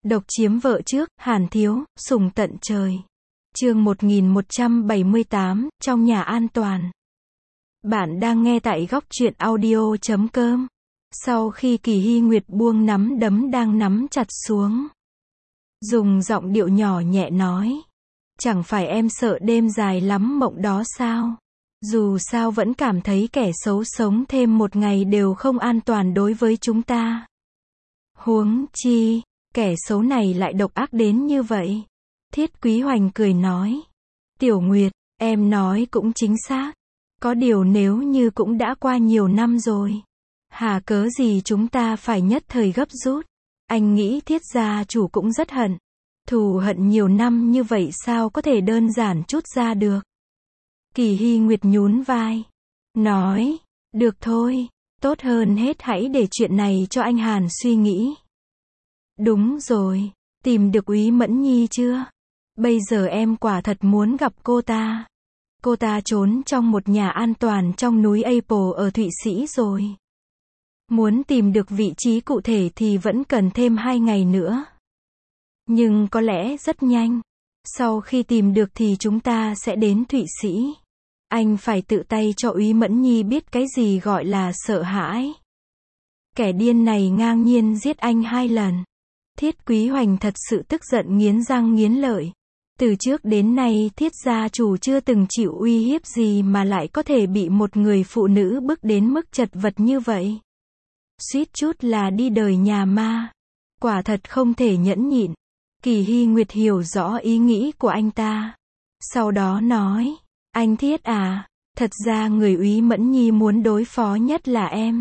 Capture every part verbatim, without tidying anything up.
Độc chiếm vợ trước, Hàn Thiếu, sủng tận trời. Chương một nghìn một trăm bảy mươi tám, trong nhà an toàn. Bạn đang nghe tại góc truyện audio chấm com. Sau khi Kỳ Hy Nguyệt buông nắm đấm đang nắm chặt xuống, dùng giọng điệu nhỏ nhẹ nói, chẳng phải em sợ đêm dài lắm mộng đó sao? Dù sao vẫn cảm thấy kẻ xấu sống thêm một ngày đều không an toàn đối với chúng ta. Huống chi, kẻ xấu này lại độc ác đến như vậy. Thiết Quý Hoành cười nói, Tiểu Nguyệt, em nói cũng chính xác. Có điều nếu như cũng đã qua nhiều năm rồi, hà cớ gì chúng ta phải nhất thời gấp rút. Anh nghĩ Thiết gia chủ cũng rất hận. Thù hận nhiều năm như vậy sao có thể đơn giản trút ra được. Kỳ Hy Nguyệt nhún vai, nói, được thôi, tốt hơn hết hãy để chuyện này cho anh Hàn suy nghĩ. Đúng rồi, tìm được Úy Mẫn Nhi chưa? Bây giờ em quả thật muốn gặp cô ta. Cô ta trốn trong một nhà an toàn trong núi Apple ở Thụy Sĩ rồi. Muốn tìm được vị trí cụ thể thì vẫn cần thêm hai ngày nữa. Nhưng có lẽ rất nhanh. Sau khi tìm được thì chúng ta sẽ đến Thụy Sĩ. Anh phải tự tay cho Úy Mẫn Nhi biết cái gì gọi là sợ hãi. Kẻ điên này ngang nhiên giết anh hai lần. Thiết Quý Hoành thật sự tức giận nghiến răng nghiến lợi. Từ trước đến nay Thiết gia chủ chưa từng chịu uy hiếp gì mà lại có thể bị một người phụ nữ bức đến mức chật vật như vậy. Suýt chút là đi đời nhà ma. Quả thật không thể nhẫn nhịn. Kỳ Hy Nguyệt hiểu rõ ý nghĩ của anh ta. Sau đó nói, anh Thiết à, thật ra người Úy Mẫn Nhi muốn đối phó nhất là em.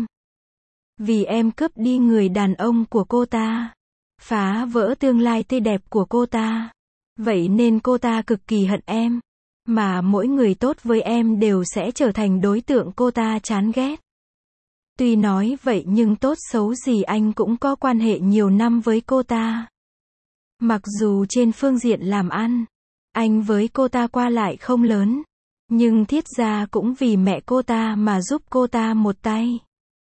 Vì em cướp đi người đàn ông của cô ta, phá vỡ tương lai tươi đẹp của cô ta. Vậy nên cô ta cực kỳ hận em. Mà mỗi người tốt với em đều sẽ trở thành đối tượng cô ta chán ghét. Tuy nói vậy nhưng tốt xấu gì anh cũng có quan hệ nhiều năm với cô ta. Mặc dù trên phương diện làm ăn, anh với cô ta qua lại không lớn. Nhưng Thiết gia cũng vì mẹ cô ta mà giúp cô ta một tay.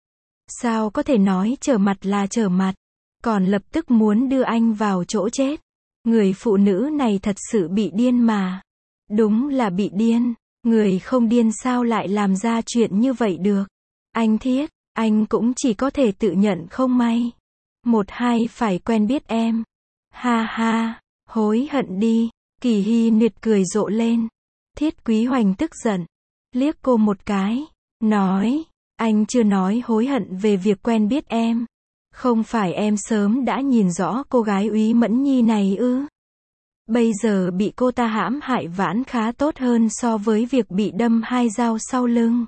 Sao có thể nói trở mặt là trở mặt, còn lập tức muốn đưa anh vào chỗ chết. Người phụ nữ này thật sự bị điên mà. Đúng là bị điên. Người không điên sao lại làm ra chuyện như vậy được. Anh Thiết, anh cũng chỉ có thể tự nhận không may. Một hai phải quen biết em. Ha ha, hối hận đi. Kỳ Hy Nguyệt cười rộ lên. Thiết Quý Hoành tức giận, liếc cô một cái, nói, anh chưa nói hối hận về việc quen biết em. Không phải em sớm đã nhìn rõ cô gái Úy Mẫn Nhi này ư? Bây giờ bị cô ta hãm hại vãn khá tốt hơn so với việc bị đâm hai dao sau lưng.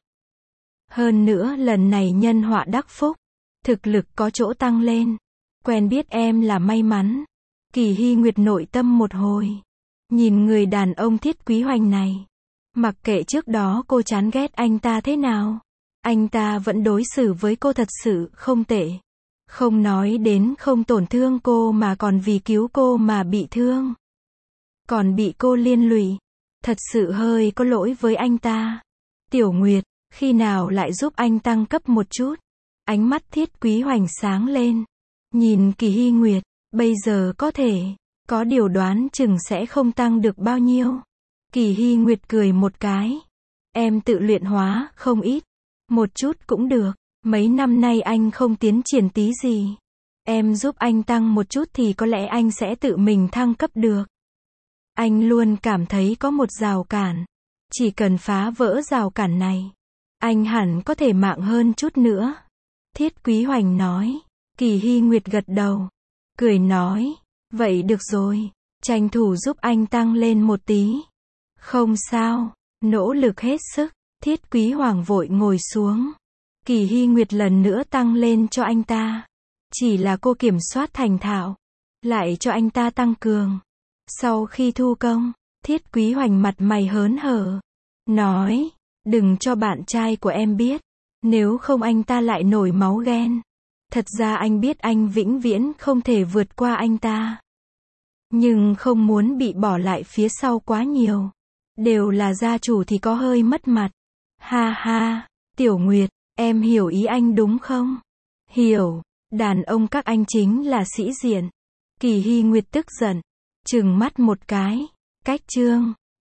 Hơn nữa lần này nhân họa đắc phúc, thực lực có chỗ tăng lên. Quen biết em là may mắn. Kỳ Hy Nguyệt nội tâm một hồi. Nhìn người đàn ông Thiết Quý Hoành này. Mặc kệ trước đó cô chán ghét anh ta thế nào, anh ta vẫn đối xử với cô thật sự không tệ. Không nói đến không tổn thương cô mà còn vì cứu cô mà bị thương. Còn bị cô liên lụy. Thật sự hơi có lỗi với anh ta. Tiểu Nguyệt, khi nào lại giúp anh tăng cấp một chút? Ánh mắt Thiết Quý Hoành sáng lên. Nhìn Kỳ Hy Nguyệt, bây giờ có thể, có điều đoán chừng sẽ không tăng được bao nhiêu. Kỳ Hy Nguyệt cười một cái. Em tự luyện hóa không ít. Một chút cũng được. Mấy năm nay anh không tiến triển tí gì. Em giúp anh tăng một chút thì có lẽ anh sẽ tự mình thăng cấp được. Anh luôn cảm thấy có một rào cản. Chỉ cần phá vỡ rào cản này, anh hẳn có thể mạng hơn chút nữa. Thiết Quý Hoành nói. Kỳ Hy Nguyệt gật đầu. Cười nói. Vậy được rồi. Tranh thủ giúp anh tăng lên một tí. Không sao. Nỗ lực hết sức. Thiết Quý Hoàng vội ngồi xuống. Kỳ Hy Nguyệt lần nữa tăng lên cho anh ta. Chỉ là cô kiểm soát thành thạo. Lại cho anh ta tăng cường. Sau khi thu công, Thiết Quý Hoành mặt mày hớn hở. Nói, đừng cho bạn trai của em biết. Nếu không anh ta lại nổi máu ghen. Thật ra anh biết anh vĩnh viễn không thể vượt qua anh ta. Nhưng không muốn bị bỏ lại phía sau quá nhiều. Đều là gia chủ thì có hơi mất mặt. Ha ha, Tiểu Nguyệt, em hiểu ý anh đúng không? Hiểu, đàn ông các anh chính là sĩ diện. Kỳ Hy Nguyệt tức giận, trừng mắt một cái. Cách chương